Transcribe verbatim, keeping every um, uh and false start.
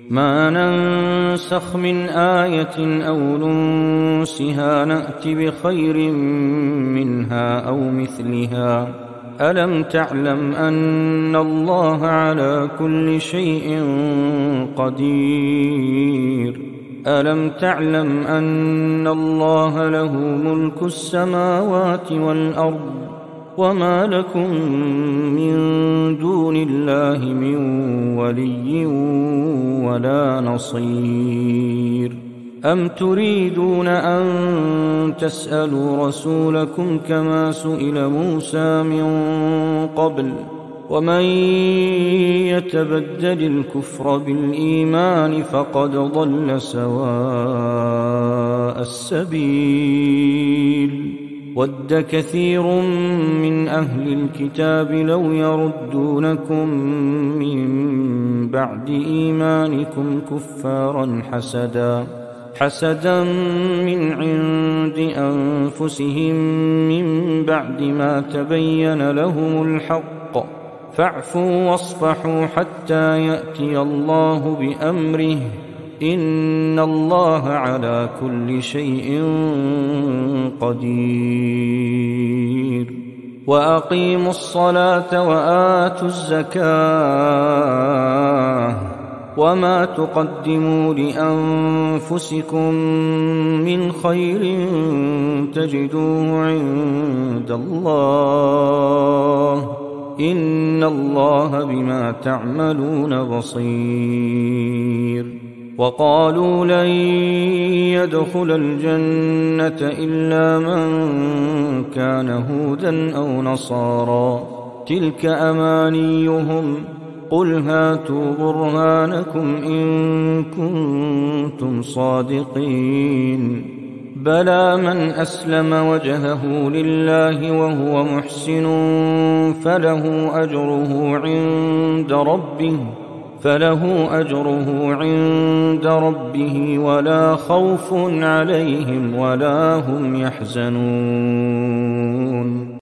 ما ننسخ من آية أو ننسها نأت بخير منها أو مثلها. ألم تعلم أن الله على كل شيء قدير؟ ألم تعلم أن الله له ملك السماوات والأرض وما لكم من دون الله من ولي ولا نصير؟ أم تريدون أن تسألوا رسولكم كما سئل موسى من قبل؟ ومن يتبدل الكفر بالإيمان فقد ضل سواء السبيل. ود كثير من أهل الكتاب لو يردونكم من بعد إيمانكم كفارا حسدا حسدا من عند أنفسهم من بعد ما تبين لهم الحق، فاعفوا واصفحوا حتى يأتي الله بأمره، إن الله على كل شيء قدير. وأقيموا الصلاة وآتوا الزكاة وما تقدموا لأنفسكم من خير تجدوه عند الله، إن الله بما تعملون بصير. وقالوا لن يدخل الجنة إلا من كان هودا أو نصارى، تلك أمانيهم، قل هاتوا برهانكم إن كنتم صادقين. بلى من أسلم وجهه لله وهو محسن فله أجره عند ربه فله أجره عند ربه ولا خوف عليهم ولا هم يحزنون.